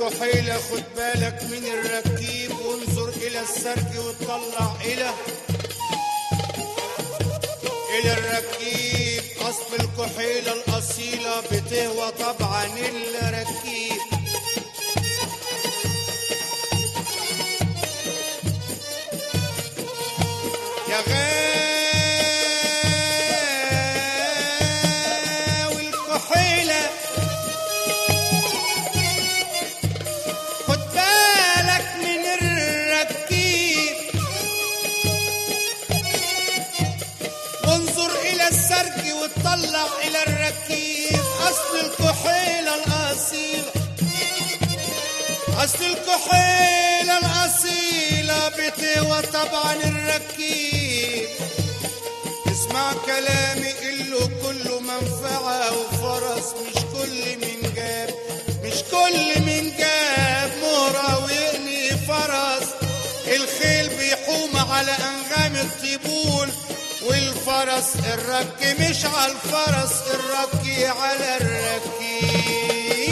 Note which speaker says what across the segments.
Speaker 1: الكحيلة خد بالك من الركيب، وانظر إلى السرج وتطلع إلى الركيب. أصل الكحيلة الأصيلة بتهوى طبعا الركيب. يا غاوي الكحيلة خد بالك من الركيب، وانظر إلى السرج وتطلع إلى الركيب. أصل الكحيلة الأصيلة، أصل الكحيلة الأصيلة بتهوى طبعا الركيب. اسمع كلامي اللي كله منفعة وفرس، مش كل من جاب، مش كل من جاب مهرة ويقني فرس. الخيل بيحوم على أنغام الطبول، والفرس الرك مش على الفرس، الركي على الركي.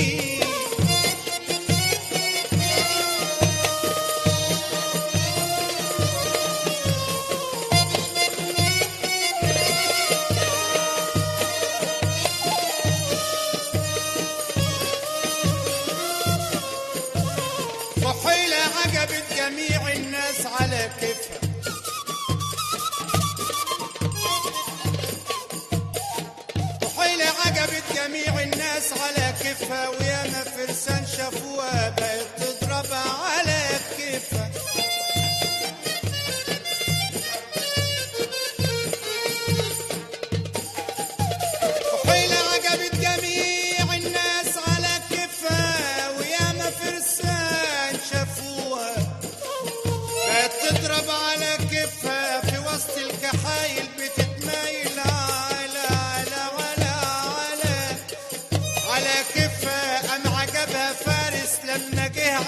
Speaker 1: كحيلة عجبت جميع الناس على كيفها، كحيلة عجبت جميع الناس على كيفها، وياما فرسان شافوها بقت تضربها على كيفها. كحيلة عجبت جميع الناس على كيفها، وياما فرسان شافوها بقت تضرب على كيفها. في وسط الكحايل بتتمايل على كيفها. قام عجبها فارس لما جه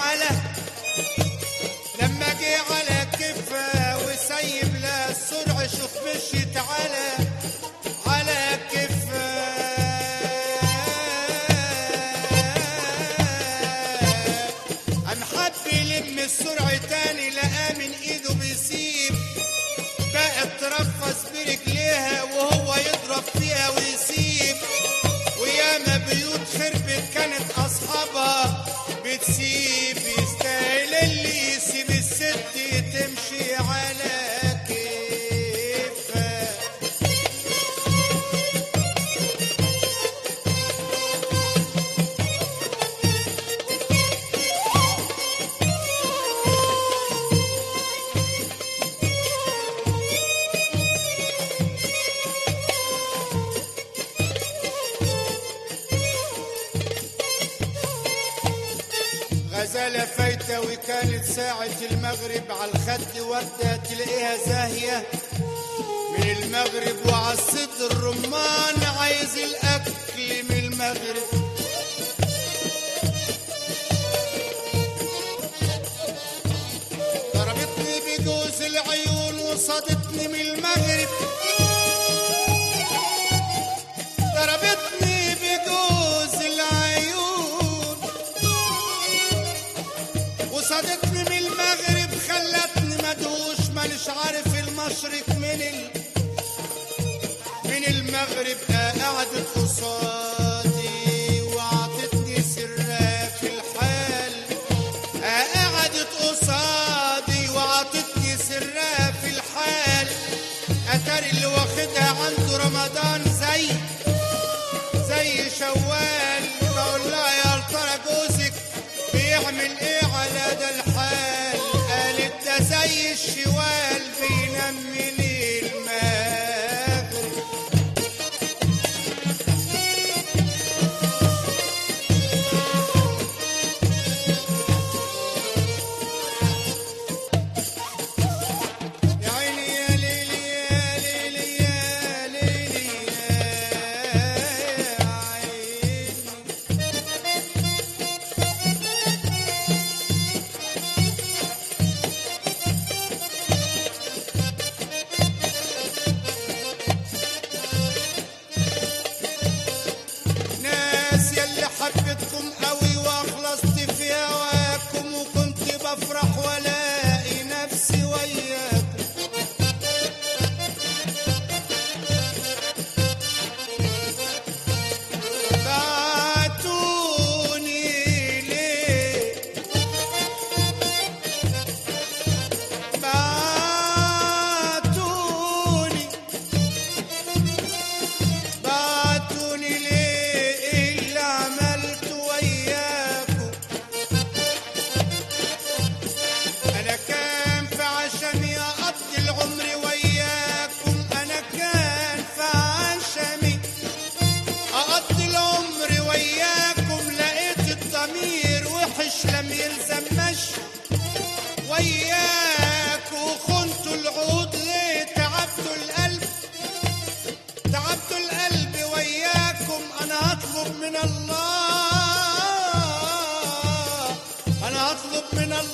Speaker 1: على كيفها، وسيب لها السرع. شوف مشيت على كيفها. قام حب يلم السرع تاني، لقاه من ايده بيسيب. بقت ترفس برجليها وهو يضرب فيها ويسيب. وياما بيوت خربت كانت اصحابها بتسيب. يستاهل اللي يسيب الست تمشي على كيفها. غزالة فايتة وكانت ساعة المغرب، على الخد وردة تلاقيها زاهية من المغرب، وعالصيد الرمان عايز الأكل من المغرب. ضربتني بجوز العيون وصادتني من المغرب، ضربتني بجوز العيون وصادتني من المغرب. خلتني مدهوش مانيش عارف المشرق من المغرب. قعدت قصادي وعطتني سرها في الحال. قعدت قصادي وعطتني سرها في الحال. اتاري اللي واخدها عنده رمضان زي شوال. بقول لها يا ترى جوزك بيعمل ايه على ده الحال؟ قالت ده زي الشوال بينام من المغرب. يا عيني يا ليلي يا ليلي يا ليلي يا عيني.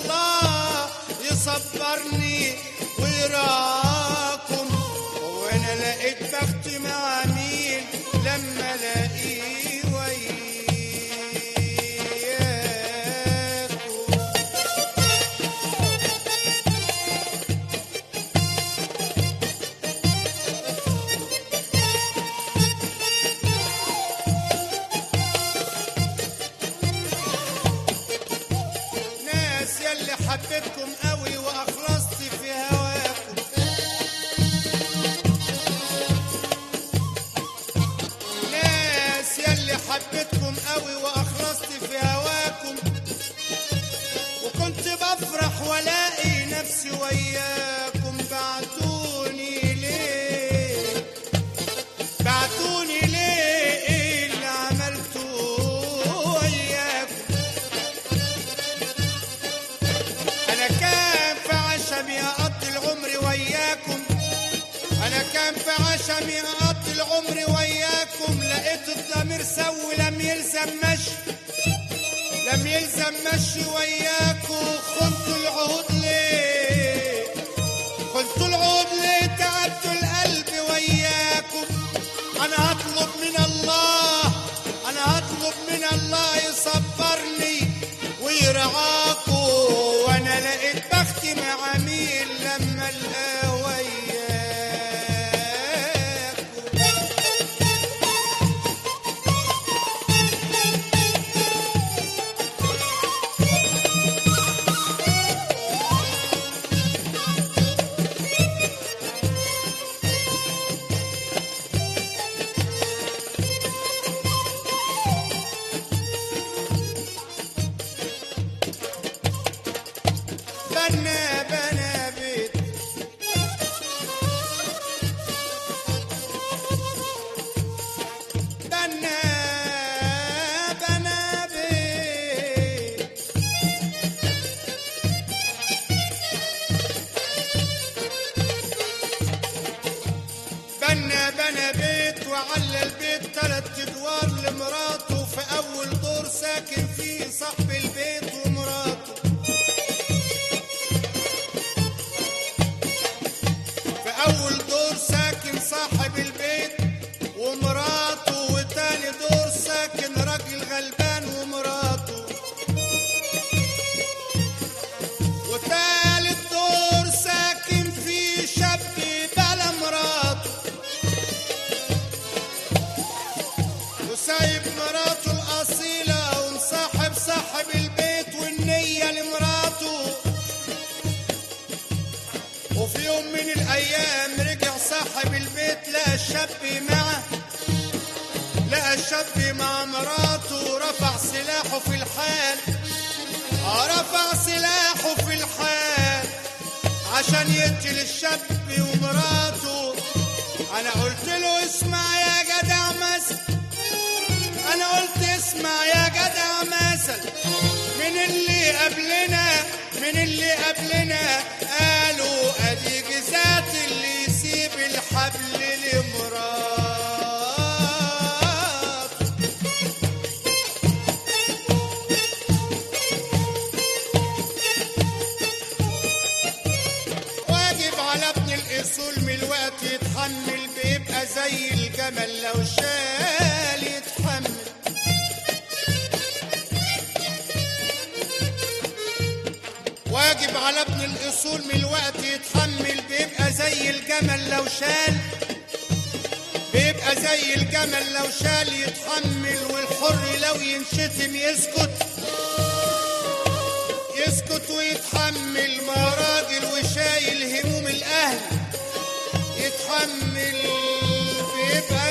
Speaker 1: الله يصبرني ويراكم. وانا لقيت بختي مع مين لما الاقيه وياكم. ناس يلي حبيتكم قوي واخلصت في هواكم. ناس يلي حبيتكم قوي واخلصت في هواكم. وكنت بفرح والاقي نفسي وياكم. بعتوني ليه؟ بعتوني ليه؟ ايه اللي عملته وياكم؟ انا كان في عشمي اقضي العمر وياكم. انا كان في عشمي اقضي العمر وياكم. لقيت الضمير سوي لم يلزم مشي. لم يلزم مشي وياكم. خنتوا العهود ليه؟ خنتوا العهود ليه؟ تعبتوا القلب وياكم. انا هطلب من الله، انا هطلب من الله يصبرني ويرعاكم. وانا لقيت بختي مع مين لما القاه وياكم. بنا بنا بيت بنا بنا بيت. بنا بنا بيت وعلى البيت 3 ادوار لمراته. في اول دور ساكن فيه صاحب البيت ومراته. أول دور ساكن صاحب البيت ومراته. وتاني دور ساكن راجل غلبان ومراته. وتالت دور ساكن فيه شاب بلا مراته. وسايب مراته الأصيلة ومصاحب صاحب البيت والنية لمراته. وفي يوم من الأيام رجع صاحب البيت لقى الشاب معه. لقى الشاب مع مراته. رفع سلاحه في الحال. رفع سلاحه في الحال عشان يقتل الشاب ومراته. أنا قلت له اسمع يا جدع مثل. أنا قلت اسمع يا جدع مثل. من اللي قبلنا من اللي قبلنا قالوا ادي جزات اللي يسيب الحبل لمراته. واجب على ابن الاصول من الوقت يتحمل. بيبقى زي الجمل لو شال يتحمل. واجب على ابن الأصول من الوقت يتحمل. بيبقى زي الجمل لو شال. بيبقى زي الجمل لو شال يتحمل. والحر لو ينشتم يسكت. يسكت ويتحمل. ما راجل وشايل هموم الأهل يتحمل. بيبقى